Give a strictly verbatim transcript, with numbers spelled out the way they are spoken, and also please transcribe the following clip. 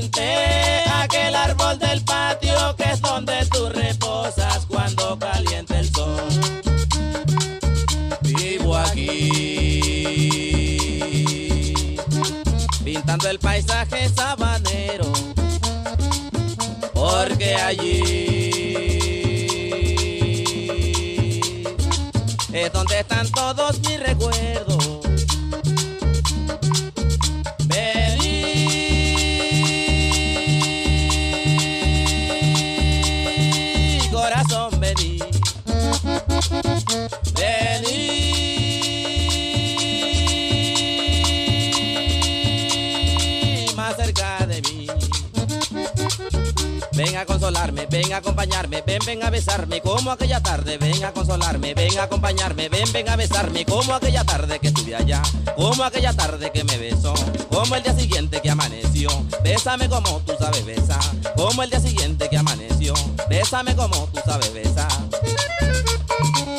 Ve aquel árbol del patio que es donde tú reposas cuando calienta el sol. Vivo aquí, pintando el paisaje sabanero, porque allí es donde están todos mis recuerdos. Vení, corazón, vení. Vení más cerca de mí. Ven a consolarme, ven a acompañarme, ven, ven a besarme como aquella tarde. Ven a consolarme, ven a acompañarme, ven, ven a besarme como aquella tarde que estuve allá, como aquella tarde que me besó, como el día siguiente que amaneció. Bésame como tú sabes besar, como el día siguiente que amaneció. Bésame como tú sabes besar.